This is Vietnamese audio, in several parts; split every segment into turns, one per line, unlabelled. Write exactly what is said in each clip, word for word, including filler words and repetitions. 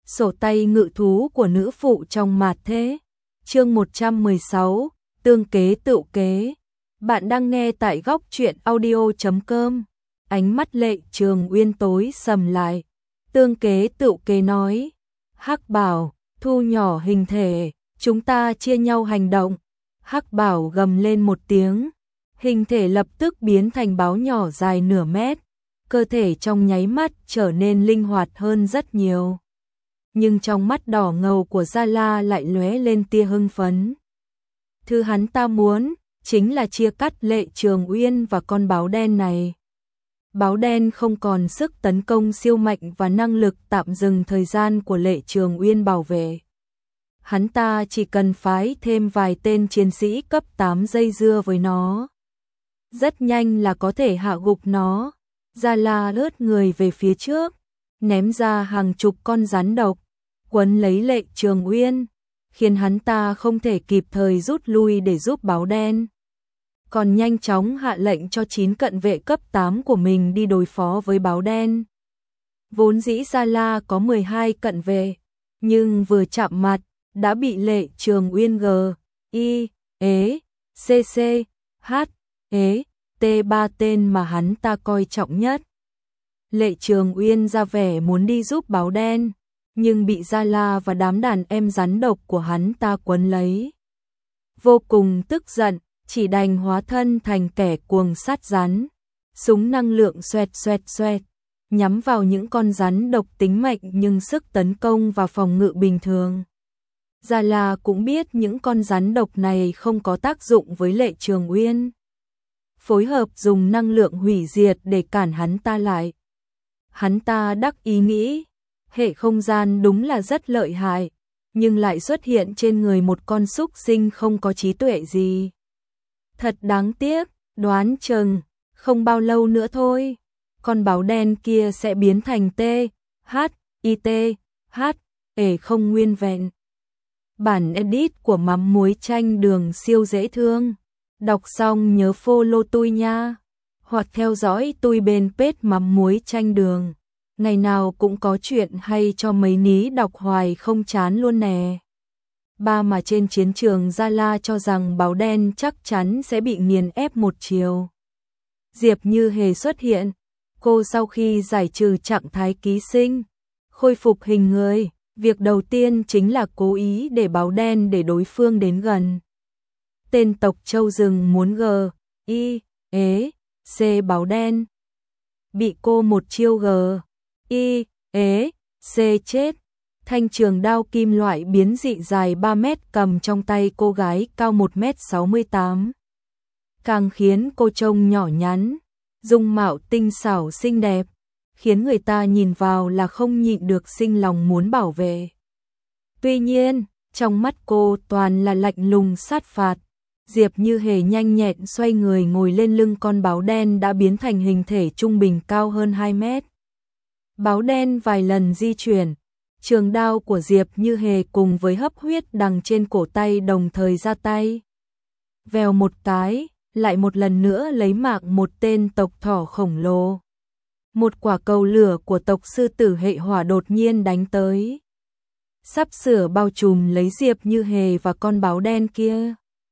Sổ tay ngự thú của nữ phụ trong mạt thế. Chương một trăm mười sáu, tương kế tựu kế. Bạn đang nghe tại góc truyện audio chấm com. Ánh mắt Lệ Trường Uyên tối sầm lại. Tương kế tựu kế nói: Hắc Bảo, thu nhỏ hình thể, chúng ta chia nhau hành động. Hắc Bảo gầm lên một tiếng, hình thể lập tức biến thành báo nhỏ dài nửa mét, cơ thể trong nháy mắt trở nên linh hoạt hơn rất nhiều. Nhưng trong mắt đỏ ngầu của Gia La lại lóe lên tia hưng phấn. Thứ hắn ta muốn chính là chia cắt Lệ Trường Uyên và con báo đen này. Báo đen không còn sức tấn công siêu mạnh và năng lực tạm dừng thời gian của Lệ Trường Uyên bảo vệ. Hắn ta chỉ cần phái thêm vài tên chiến sĩ cấp tám dây dưa với nó, rất nhanh là có thể hạ gục nó. Gia La lướt người về phía trước, ném ra hàng chục con rắn độc, quấn lấy Lệ Trường Uyên, khiến hắn ta không thể kịp thời rút lui để giúp báo đen. Còn nhanh chóng hạ lệnh cho chín cận vệ cấp tám của mình đi đối phó với báo đen. Vốn dĩ Gia La có mười hai cận vệ, nhưng vừa chạm mặt đã bị Lệ Trường Uyên G, I, ế, C C, H, ế, T ba tên mà hắn ta coi trọng nhất. Lệ Trường Uyên ra vẻ muốn đi giúp báo đen, nhưng bị Gia La và đám đàn em rắn độc của hắn ta quấn lấy. Vô cùng tức giận, chỉ đành hóa thân thành kẻ cuồng sát rắn, súng năng lượng xoẹt xoẹt xoẹt, nhắm vào những con rắn độc tính mạnh nhưng sức tấn công và phòng ngự bình thường. Gia La cũng biết những con rắn độc này không có tác dụng với Lệ Trường Uyên, phối hợp dùng năng lượng hủy diệt để cản hắn ta lại. Hắn ta đắc ý nghĩ, hệ không gian đúng là rất lợi hại, nhưng lại xuất hiện trên người một con súc sinh không có trí tuệ gì. Thật đáng tiếc, đoán chừng không bao lâu nữa thôi, con báo đen kia sẽ biến thành T, H, I T, H, ể không nguyên vẹn. Bản edit của mắm muối chanh đường siêu dễ thương. Đọc xong nhớ follow tôi nha, hoặc theo dõi tôi bên page mắm muối chanh đường. Ngày nào cũng có chuyện hay cho mấy ní đọc hoài không chán luôn nè. Ba mà trên chiến trường Gia La cho rằng báo đen chắc chắn sẽ bị nghiền ép một chiều. Diệp Như Hề xuất hiện, cô sau khi giải trừ trạng thái ký sinh, khôi phục hình người, việc đầu tiên chính là cố ý để báo đen để đối phương đến gần. Tên tộc châu rừng muốn G, I, ế, C báo đen. Bị cô một chiêu G, I, ế, C chết. Thanh trường đao kim loại biến dị dài ba mét cầm trong tay cô gái cao một mét sáu mươi tám. Càng khiến cô trông nhỏ nhắn, dung mạo tinh xảo xinh đẹp, khiến người ta nhìn vào là không nhịn được sinh lòng muốn bảo vệ. Tuy nhiên, trong mắt cô toàn là lạnh lùng sát phạt. Diệp Như Hề nhanh nhẹn xoay người ngồi lên lưng con báo đen đã biến thành hình thể trung bình cao hơn hai mét. Báo đen vài lần di chuyển, trường đao của Diệp Như Hề cùng với hấp huyết đằng trên cổ tay đồng thời ra tay. Vèo một cái, lại một lần nữa lấy mạng một tên tộc thỏ khổng lồ. Một quả cầu lửa của tộc sư tử hệ hỏa đột nhiên đánh tới, sắp sửa bao trùm lấy Diệp Như Hề và con báo đen kia.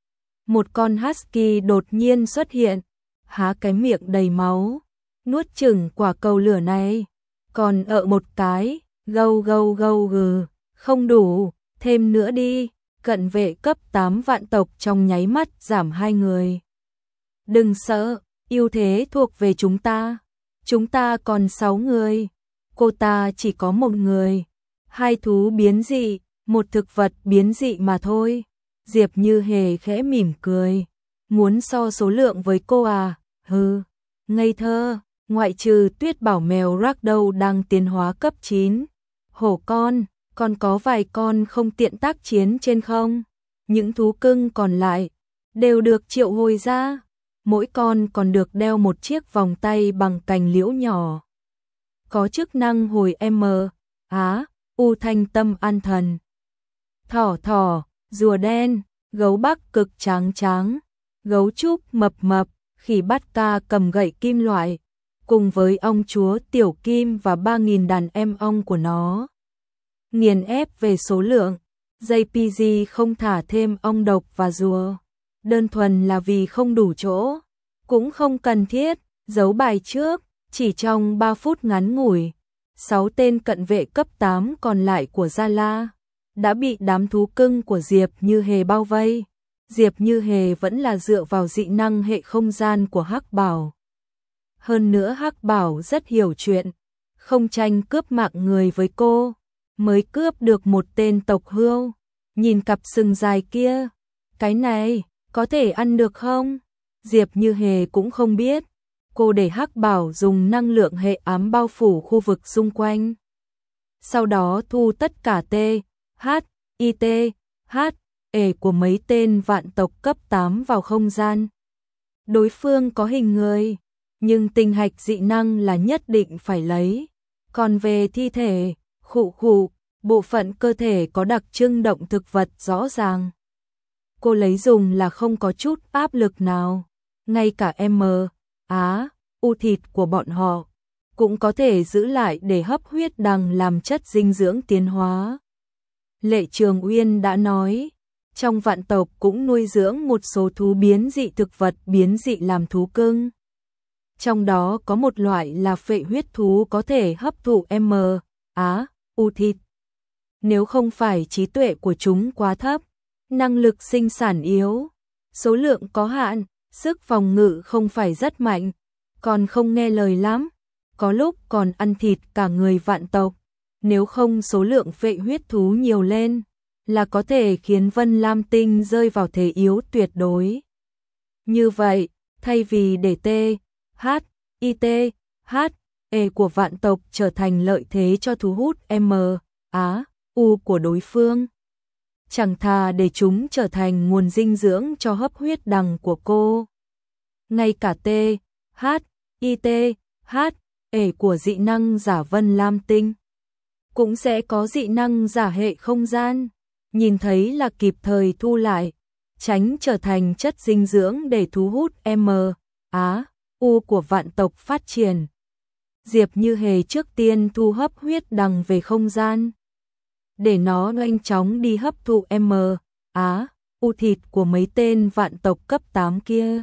Một con husky đột nhiên xuất hiện, há cái miệng đầy máu, nuốt chửng quả cầu lửa này, còn ợ một cái, gâu gâu gâu gừ, không đủ, thêm nữa đi. Cận vệ cấp tám vạn tộc trong nháy mắt giảm hai người. Đừng sợ, ưu thế thuộc về chúng ta. Chúng ta còn sáu người, cô ta chỉ có một người. Hai thú biến dị, một thực vật biến dị mà thôi. Diệp Như Hề khẽ mỉm cười. Muốn so số lượng với cô à? Hừ, ngây thơ, ngoại trừ Tuyết Bảo mèo Ragdoll đang tiến hóa cấp chín. Hổ con, còn có vài con không tiện tác chiến trên không. Những thú cưng còn lại đều được triệu hồi ra. Mỗi con còn được đeo một chiếc vòng tay bằng cành liễu nhỏ, có chức năng hồi M, Á, U thanh tâm an thần. Thỏ thỏ, rùa đen, gấu Bắc cực tráng tráng, gấu trúc mập mập, khỉ bát ca cầm gậy kim loại, cùng với ong chúa Tiểu Kim và ba nghìn đàn em ong của nó. nghiền ép về số lượng. gi pê giê không thả thêm ong độc và rùa, đơn thuần là vì không đủ chỗ, cũng không cần thiết. Giấu bài trước, chỉ trong ba phút ngắn ngủi, sáu tên cận vệ cấp tám còn lại của Gia La đã bị đám thú cưng của Diệp Như Hề bao vây. Diệp Như Hề vẫn là dựa vào dị năng hệ không gian của Hắc Bảo. Hơn nữa Hắc Bảo rất hiểu chuyện, không tranh cướp mạng người với cô, mới cướp được một tên tộc hươu. Nhìn cặp sừng dài kia, cái này có thể ăn được không? Diệp Như Hề cũng không biết. Cô để Hắc Bảo dùng năng lượng hệ ám bao phủ khu vực xung quanh. Sau đó thu tất cả T, H, I T, H, E của mấy tên vạn tộc cấp tám vào không gian. Đối phương có hình người, nhưng tinh hạch dị năng là nhất định phải lấy. Còn về thi thể, khụ khụ, bộ phận cơ thể có đặc trưng động thực vật rõ ràng. Cô lấy dùng là không có chút áp lực nào. Ngay cả M, Á, U thịt của bọn họ cũng có thể giữ lại để hấp huyết đằng làm chất dinh dưỡng tiến hóa. Lệ Trường Uyên đã nói, trong vạn tộc cũng nuôi dưỡng một số thú biến dị thực vật biến dị làm thú cưng. Trong đó có một loại là phệ huyết thú có thể hấp thụ M, Á, U thịt. Nếu không phải trí tuệ của chúng quá thấp, năng lực sinh sản yếu, số lượng có hạn, sức phòng ngự không phải rất mạnh, còn không nghe lời lắm, có lúc còn ăn thịt cả người vạn tộc. Nếu không số lượng phệ huyết thú nhiều lên, là có thể khiến Vân Lam Tinh rơi vào thế yếu tuyệt đối. Như vậy, thay vì để T, H, I T, H, E của vạn tộc trở thành lợi thế cho thu hút M, Á, U của đối phương, chẳng thà để chúng trở thành nguồn dinh dưỡng cho hấp huyết đằng của cô. Ngay cả T, H, I T, H, E của dị năng giả Vân Lam Tinh cũng sẽ có dị năng giả hệ không gian, nhìn thấy là kịp thời thu lại, tránh trở thành chất dinh dưỡng để thu hút M, Á, U của vạn tộc phát triển. Diệp Như Hề trước tiên thu hấp huyết đằng về không gian, để nó nhanh chóng đi hấp thụ M, Á, U thịt của mấy tên vạn tộc cấp tám kia.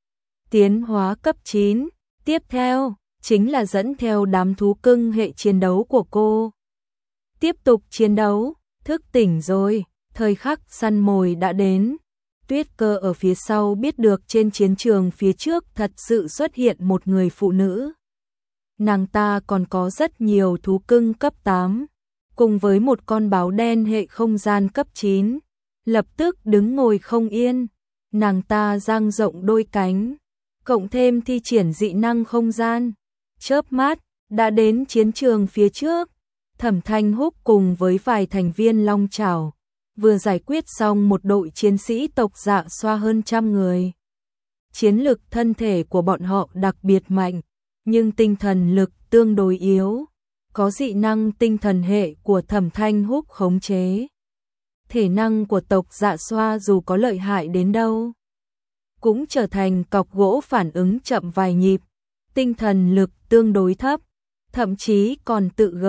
Tiến hóa cấp chín, tiếp theo chính là dẫn theo đám thú cưng hệ chiến đấu của cô. Tiếp tục chiến đấu, thức tỉnh rồi, thời khắc săn mồi đã đến. Tuyết Cơ ở phía sau biết được trên chiến trường phía trước thật sự xuất hiện một người phụ nữ. Nàng ta còn có rất nhiều thú cưng cấp tám, cùng với một con báo đen hệ không gian cấp chín, lập tức đứng ngồi không yên. Nàng ta dang rộng đôi cánh, cộng thêm thi triển dị năng không gian, chớp mắt đã đến chiến trường phía trước. Thẩm Thanh Húc cùng với vài thành viên Long Chảo vừa giải quyết xong một đội chiến sĩ tộc Dạ Xoa hơn trăm người. Chiến lực thân thể của bọn họ đặc biệt mạnh, nhưng tinh thần lực tương đối yếu, có dị năng tinh thần hệ của Thẩm Thanh Húc khống chế. Thể năng của tộc Dạ Xoa dù có lợi hại đến đâu, cũng trở thành cọc gỗ phản ứng chậm vài nhịp, tinh thần lực tương đối thấp, thậm chí còn tự G,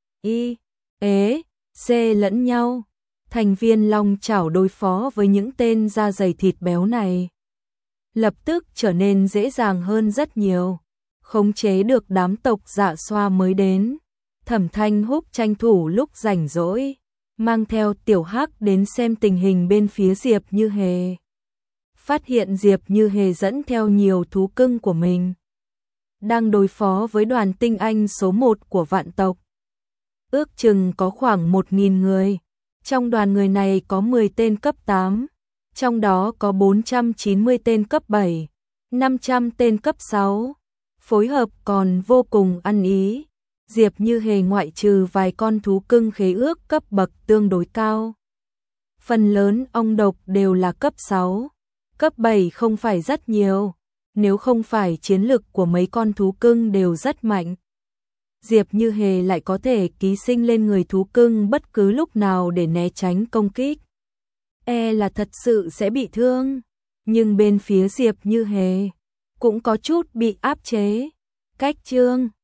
I, ế, C lẫn nhau. Thành viên Long Chảo đối phó với những tên da dày thịt béo này lập tức trở nên dễ dàng hơn rất nhiều, khống chế được đám tộc Dạ Xoa mới đến. Thẩm Thanh Húc tranh thủ lúc rảnh rỗi, mang theo Tiểu Hắc đến xem tình hình bên phía Diệp Như Hề. Phát hiện Diệp Như Hề dẫn theo nhiều thú cưng của mình, đang đối phó với đoàn tinh anh số một của vạn tộc. Ước chừng có khoảng một nghìn người. Trong đoàn người này có mười tên cấp tám, trong đó có bốn trăm chín mươi tên cấp bảy, năm trăm tên cấp sáu. Phối hợp còn vô cùng ăn ý. Diệp Như Hề ngoại trừ vài con thú cưng khế ước cấp bậc tương đối cao, phần lớn ong độc đều là cấp sáu, cấp bảy không phải rất nhiều, nếu không phải chiến lực của mấy con thú cưng đều rất mạnh. Diệp Như Hề lại có thể ký sinh lên người thú cưng bất cứ lúc nào để né tránh công kích. E là thật sự sẽ bị thương, nhưng bên phía Diệp Như Hề cũng có chút bị áp chế. Cách chương